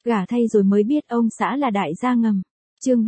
Gả thay rồi mới biết ông xã là đại gia ngầm. Chương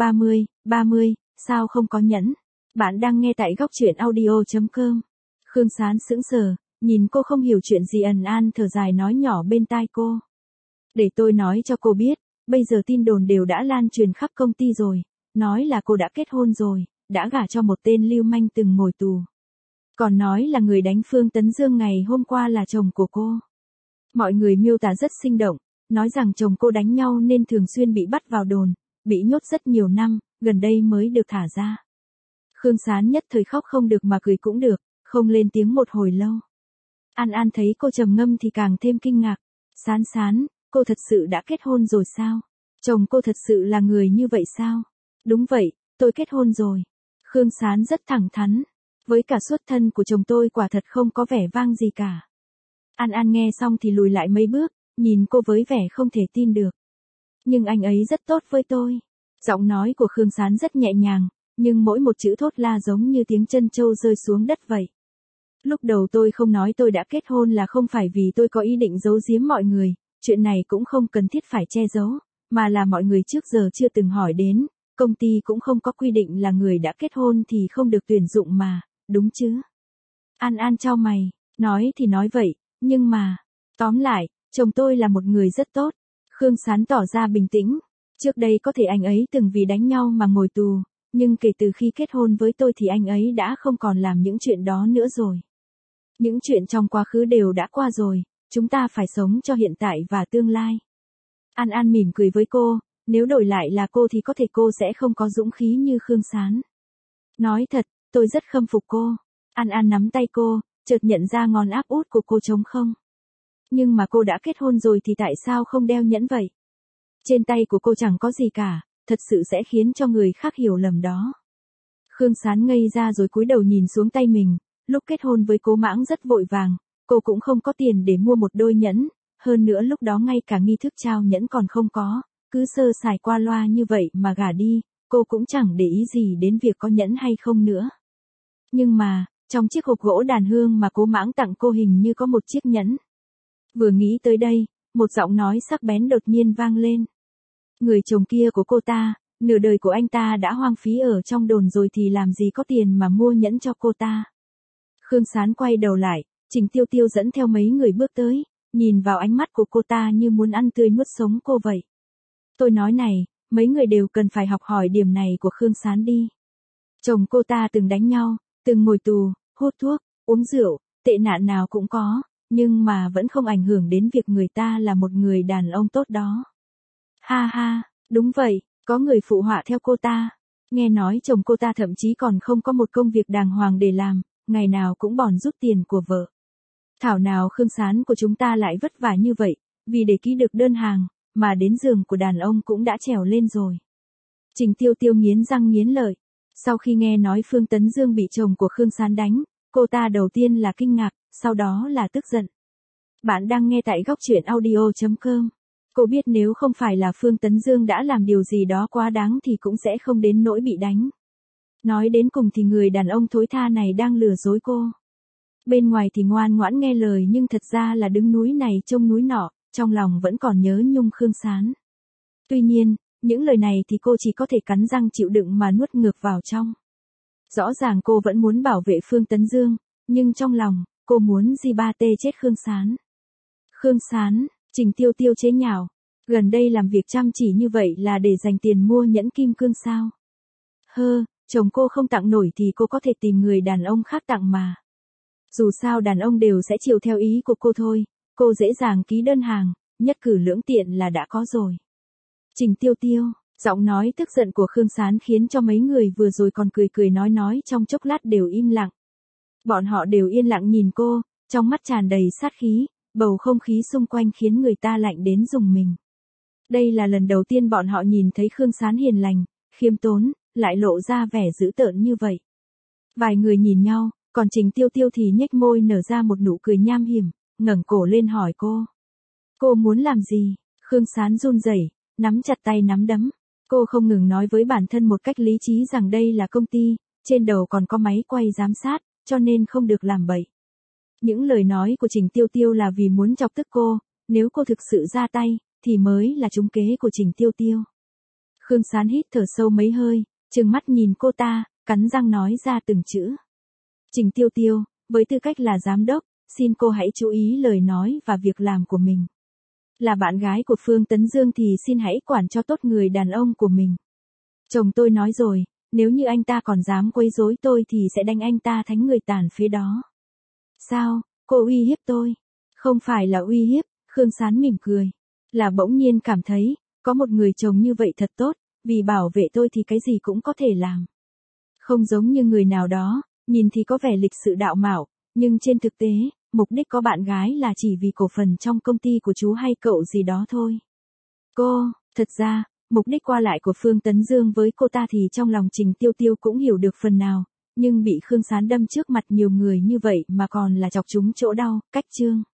30, sao không có nhẫn? Bạn đang nghe tại góc truyện audio.com. Khương Sán sững sờ, nhìn cô không hiểu chuyện gì, ẩn an thở dài nói nhỏ bên tai cô. Để tôi nói cho cô biết, bây giờ tin đồn đều đã lan truyền khắp công ty rồi, nói là cô đã kết hôn rồi, đã gả cho một tên lưu manh từng ngồi tù. Còn nói là người đánh Phương Tấn Dương ngày hôm qua là chồng của cô. Mọi người miêu tả rất sinh động, nói rằng chồng cô đánh nhau nên thường xuyên bị bắt vào đồn, bị nhốt rất nhiều năm, gần đây mới được thả ra. Khương Sán nhất thời khóc không được mà cười cũng được, không lên tiếng một hồi lâu. An An thấy cô trầm ngâm thì càng thêm kinh ngạc. Sán, cô thật sự đã kết hôn rồi sao? Chồng cô thật sự là người như vậy sao? Đúng vậy, tôi kết hôn rồi. Khương Sán rất thẳng thắn. Với cả xuất thân của chồng tôi quả thật không có vẻ vang gì cả. An An nghe xong thì lùi lại mấy bước, nhìn cô với vẻ không thể tin được. Nhưng anh ấy rất tốt với tôi. Giọng nói của Khương Sán rất nhẹ nhàng, nhưng mỗi một chữ thốt la giống như tiếng chân trâu rơi xuống đất vậy. Lúc đầu tôi không nói tôi đã kết hôn là không phải vì tôi có ý định giấu giếm mọi người, chuyện này cũng không cần thiết phải che giấu, mà là mọi người trước giờ chưa từng hỏi đến, công ty cũng không có quy định là người đã kết hôn thì không được tuyển dụng mà, đúng chứ? An An chau mày, nói thì nói vậy, nhưng mà, tóm lại, chồng tôi là một người rất tốt. Khương Sán tỏ ra bình tĩnh. Trước đây có thể anh ấy từng vì đánh nhau mà ngồi tù, nhưng kể từ khi kết hôn với tôi thì anh ấy đã không còn làm những chuyện đó nữa rồi. Những chuyện trong quá khứ đều đã qua rồi, chúng ta phải sống cho hiện tại và tương lai. An An mỉm cười với cô, nếu đổi lại là cô thì có thể cô sẽ không có dũng khí như Khương Sán. Nói thật, tôi rất khâm phục cô. An An nắm tay cô, chợt nhận ra ngón áp út của cô trống không. Nhưng mà cô đã kết hôn rồi thì tại sao không đeo nhẫn vậy? Trên tay của cô chẳng có gì cả, thật sự sẽ khiến cho người khác hiểu lầm đó. Khương Sán ngây ra rồi cúi đầu nhìn xuống tay mình, lúc kết hôn với Cố Mãng rất vội vàng, cô cũng không có tiền để mua một đôi nhẫn, hơn nữa lúc đó ngay cả nghi thức trao nhẫn còn không có, cứ sơ sài qua loa như vậy mà gả đi, cô cũng chẳng để ý gì đến việc có nhẫn hay không nữa. Nhưng mà, trong chiếc hộp gỗ đàn hương mà Cố Mãng tặng cô hình như có một chiếc nhẫn. Vừa nghĩ tới đây, một giọng nói sắc bén đột nhiên vang lên. Người chồng kia của cô ta, nửa đời của anh ta đã hoang phí ở trong đồn rồi thì làm gì có tiền mà mua nhẫn cho cô ta. Khương Sán quay đầu lại, Trình Tiêu Tiêu dẫn theo mấy người bước tới, nhìn vào ánh mắt của cô ta như muốn ăn tươi nuốt sống cô vậy. Tôi nói này, mấy người đều cần phải học hỏi điểm này của Khương Sán đi. Chồng cô ta từng đánh nhau, từng ngồi tù, hút thuốc, uống rượu, tệ nạn nào cũng có, nhưng mà vẫn không ảnh hưởng đến việc người ta là một người đàn ông tốt đó. Ha ha, đúng vậy, có người phụ họa theo cô ta. Nghe nói chồng cô ta thậm chí còn không có một công việc đàng hoàng để làm, ngày nào cũng bòn rút tiền của vợ. Thảo nào Khương Sán của chúng ta lại vất vả như vậy, vì để ký được đơn hàng, mà đến giường của đàn ông cũng đã trèo lên rồi. Trình Tiêu Tiêu nghiến răng nghiến lợi. Sau khi nghe nói Phương Tấn Dương bị chồng của Khương Sán đánh, cô ta đầu tiên là kinh ngạc, sau đó là tức giận. Bạn đang nghe tại góc truyện audio.com. Cô biết nếu không phải là Phương Tấn Dương đã làm điều gì đó quá đáng thì cũng sẽ không đến nỗi bị đánh. Nói đến cùng thì người đàn ông thối tha này đang lừa dối cô. Bên ngoài thì ngoan ngoãn nghe lời nhưng thật ra là đứng núi này trông núi nọ, trong lòng vẫn còn nhớ nhung Khương Sán. Tuy nhiên, những lời này thì cô chỉ có thể cắn răng chịu đựng mà nuốt ngược vào trong. Rõ ràng cô vẫn muốn bảo vệ Phương Tấn Dương, nhưng trong lòng, cô muốn G3T chết Khương Sán. Khương Sán, Trình Tiêu Tiêu chế nhạo, gần đây làm việc chăm chỉ như vậy là để dành tiền mua nhẫn kim cương sao? Chồng cô không tặng nổi thì cô có thể tìm người đàn ông khác tặng mà. Dù sao đàn ông đều sẽ chiều theo ý của cô thôi, cô dễ dàng ký đơn hàng, nhất cử lưỡng tiện là đã có rồi. Trình Tiêu Tiêu, giọng nói tức giận của Khương Sán khiến cho mấy người vừa rồi còn cười nói trong chốc lát đều im lặng. Bọn họ đều yên lặng nhìn cô, trong mắt tràn đầy sát khí, bầu không khí xung quanh khiến người ta lạnh đến rùng mình. Đây là lần đầu tiên bọn họ nhìn thấy Khương Sán hiền lành, khiêm tốn, lại lộ ra vẻ dữ tợn như vậy. Vài người nhìn nhau, còn Trình Tiêu Tiêu thì nhếch môi nở ra một nụ cười nham hiểm, ngẩng cổ lên hỏi cô. Cô muốn làm gì? Khương Sán run rẩy, nắm chặt tay nắm đấm. Cô không ngừng nói với bản thân một cách lý trí rằng đây là công ty, trên đầu còn có máy quay giám sát, cho nên không được làm bậy. Những lời nói của Trình Tiêu Tiêu là vì muốn chọc tức cô, nếu cô thực sự ra tay, thì mới là trúng kế của Trình Tiêu Tiêu. Khương Sán hít thở sâu mấy hơi, trừng mắt nhìn cô ta, cắn răng nói ra từng chữ. Trình Tiêu Tiêu, với tư cách là giám đốc, xin cô hãy chú ý lời nói và việc làm của mình. Là bạn gái của Phương Tấn Dương thì xin hãy quản cho tốt người đàn ông của mình. Chồng tôi nói rồi, nếu như anh ta còn dám quấy rối tôi thì sẽ đánh anh ta thành người tàn phế đó. Sao, cô uy hiếp tôi? Không phải là uy hiếp, Khương Sán mỉm cười. Là bỗng nhiên cảm thấy, có một người chồng như vậy thật tốt, vì bảo vệ tôi thì cái gì cũng có thể làm. Không giống như người nào đó, nhìn thì có vẻ lịch sự đạo mạo, nhưng trên thực tế, mục đích có bạn gái là chỉ vì cổ phần trong công ty của chú hay cậu gì đó thôi. Thật ra, mục đích qua lại của Phương Tấn Dương với cô ta thì trong lòng Trình Tiêu Tiêu cũng hiểu được phần nào, nhưng bị Khương Sán đâm trước mặt nhiều người như vậy mà còn là chọc trúng chỗ đau, cách chương.